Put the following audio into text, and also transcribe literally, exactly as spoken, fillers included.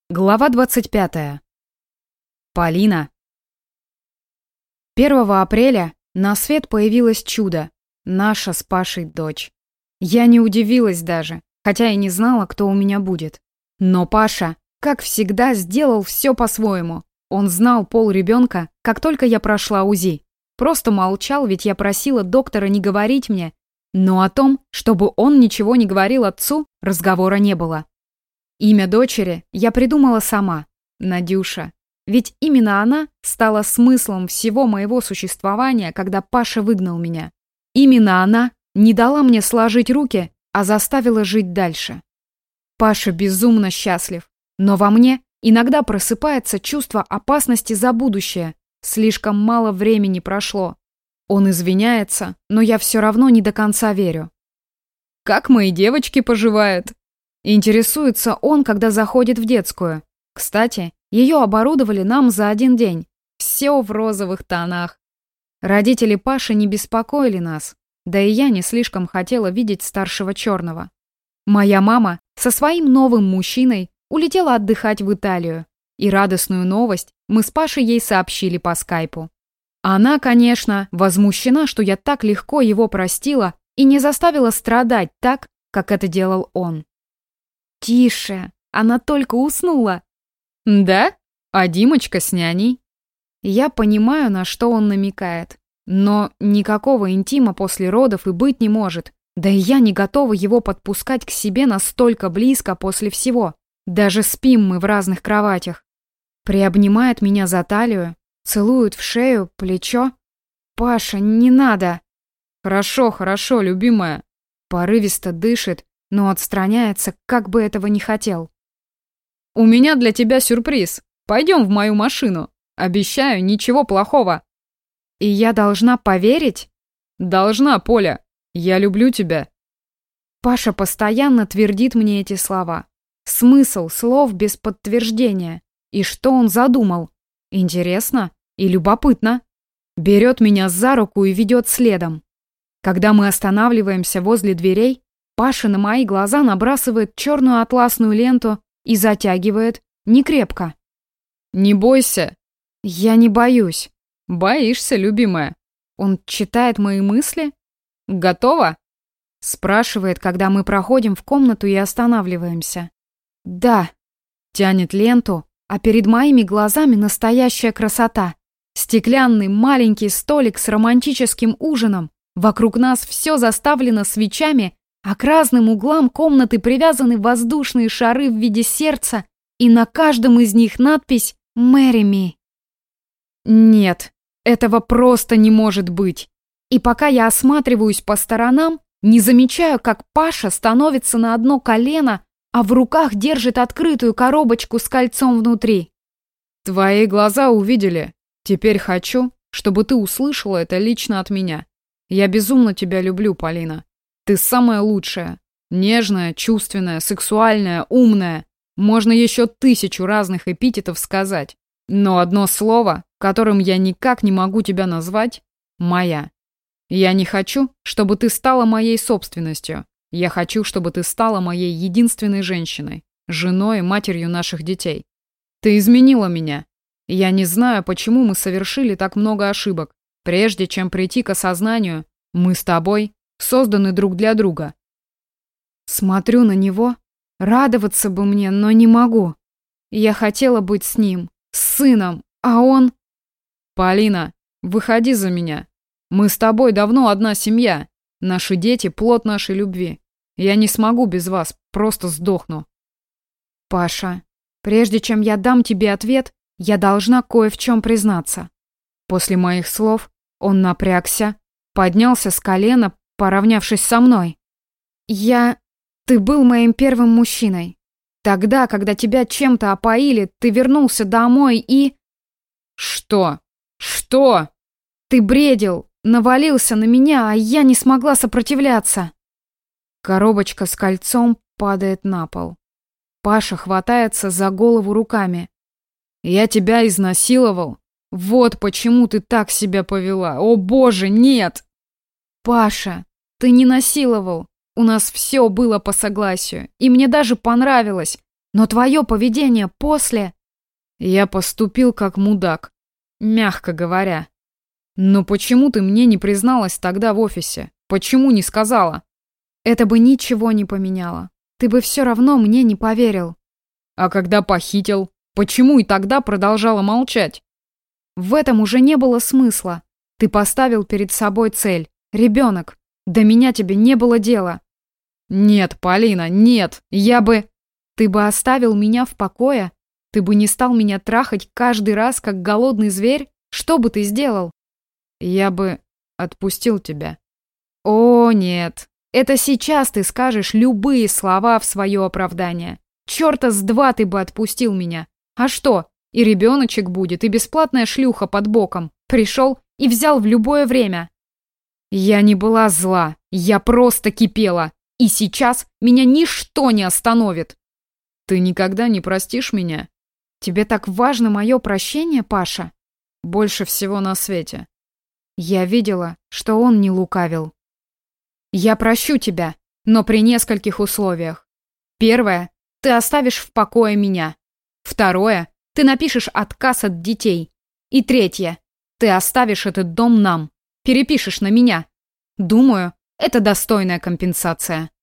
Глава двадцать пятая. Полина. первого апреля на свет появилось чудо. Наша с Пашей дочь. Я не удивилась даже, хотя и не знала, кто у меня будет. Но Паша, как всегда, сделал все по-своему. Он знал пол ребенка, как только я прошла УЗИ. Просто молчал, ведь я просила доктора не говорить мне. Но о том, чтобы он ничего не говорил отцу, разговора не было. Имя дочери я придумала сама – Надюша. Ведь именно она стала смыслом всего моего существования, когда Паша выгнал меня. Именно она не дала мне сложить руки, а заставила жить дальше. Паша безумно счастлив, но во мне иногда просыпается чувство опасности за будущее. Слишком мало времени прошло. Он извиняется, но я все равно не до конца верю. «Как мои девочки поживают?» Интересуется он, когда заходит в детскую. Кстати, ее оборудовали нам за один день. Все в розовых тонах. Родители Паши не беспокоили нас. Да и я не слишком хотела видеть старшего черного. Моя мама со своим новым мужчиной улетела отдыхать в Италию. И радостную новость мы с Пашей ей сообщили по скайпу. Она, конечно, возмущена, что я так легко его простила и не заставила страдать так, как это делал он. «Тише, она только уснула». «Да? А Димочка с няней?» Я понимаю, на что он намекает. Но никакого интима после родов и быть не может. Да и я не готова его подпускать к себе настолько близко после всего. Даже спим мы в разных кроватях. Приобнимает меня за талию, целует в шею, плечо. «Паша, не надо!» «Хорошо, хорошо, любимая». Порывисто дышит, но отстраняется, как бы этого не хотел. «У меня для тебя сюрприз. Пойдем в мою машину. Обещаю, ничего плохого». «И я должна поверить?» «Должна, Поля. Я люблю тебя». Паша постоянно твердит мне эти слова. Смысл слов без подтверждения. И что он задумал? Интересно и любопытно. Берет меня за руку и ведет следом. Когда мы останавливаемся возле дверей, Паша на мои глаза набрасывает черную атласную ленту и затягивает не крепко. «Не бойся». «Я не боюсь». «Боишься, любимая». Он читает мои мысли. «Готова?» Спрашивает, когда мы проходим в комнату и останавливаемся. «Да». Тянет ленту, а перед моими глазами настоящая красота. Стеклянный маленький столик с романтическим ужином. Вокруг нас все заставлено свечами, а к разным углам комнаты привязаны воздушные шары в виде сердца, и на каждом из них надпись «Marry me». Нет, этого просто не может быть. И пока я осматриваюсь по сторонам, не замечаю, как Паша становится на одно колено, а в руках держит открытую коробочку с кольцом внутри. «Твои глаза увидели. Теперь хочу, чтобы ты услышала это лично от меня. Я безумно тебя люблю, Полина. Ты самая лучшая. Нежная, чувственная, сексуальная, умная. Можно еще тысячу разных эпитетов сказать. Но одно слово, которым я никак не могу тебя назвать – моя. Я не хочу, чтобы ты стала моей собственностью. Я хочу, чтобы ты стала моей единственной женщиной, женой и матерью наших детей. Ты изменила меня. Я не знаю, почему мы совершили так много ошибок. Прежде чем прийти к осознанию, мы с тобой созданы друг для друга». Смотрю на него. Радоваться бы мне, но не могу. Я хотела быть с ним, с сыном, а он... «Полина, выходи за меня. Мы с тобой давно одна семья. Наши дети — плод нашей любви. Я не смогу без вас, просто сдохну». «Паша, прежде чем я дам тебе ответ, я должна кое в чем признаться». После моих слов он напрягся, поднялся с колена, поравнявшись со мной. «Я... Ты был моим первым мужчиной. Тогда, когда тебя чем-то опоили, ты вернулся домой и...» «Что? Что?» «Ты бредил, навалился на меня, а я не смогла сопротивляться». Коробочка с кольцом падает на пол. Паша хватается за голову руками. «Я тебя изнасиловал? Вот почему ты так себя повела. О боже, нет!» «Паша, ты не насиловал. У нас все было по согласию, и мне даже понравилось. Но твое поведение после... Я поступил как мудак, мягко говоря. Но почему ты мне не призналась тогда в офисе? Почему не сказала? Это бы ничего не поменяло. Ты бы все равно мне не поверил. А когда похитил, почему и тогда продолжала молчать? В этом уже не было смысла. Ты поставил перед собой цель. Ребенок. До меня тебе не было дела. Нет, Полина, нет. Я бы... Ты бы оставил меня в покое? Ты бы не стал меня трахать каждый раз, как голодный зверь? Что бы ты сделал? Я бы отпустил тебя. О, нет. Это сейчас ты скажешь любые слова в свое оправдание. Чёрта с два ты бы отпустил меня. А что? И ребеночек будет, и бесплатная шлюха под боком. Пришел и взял в любое время. Я не была зла. Я просто кипела. И сейчас меня ничто не остановит. Ты никогда не простишь меня? Тебе так важно мое прощение, Паша? Больше всего на свете. Я видела, что он не лукавил. Я прощу тебя, но при нескольких условиях. Первое. Ты оставишь в покое меня. Второе. Ты напишешь отказ от детей. И третье. Ты оставишь этот дом нам. Перепишешь на меня. Думаю, это достойная компенсация.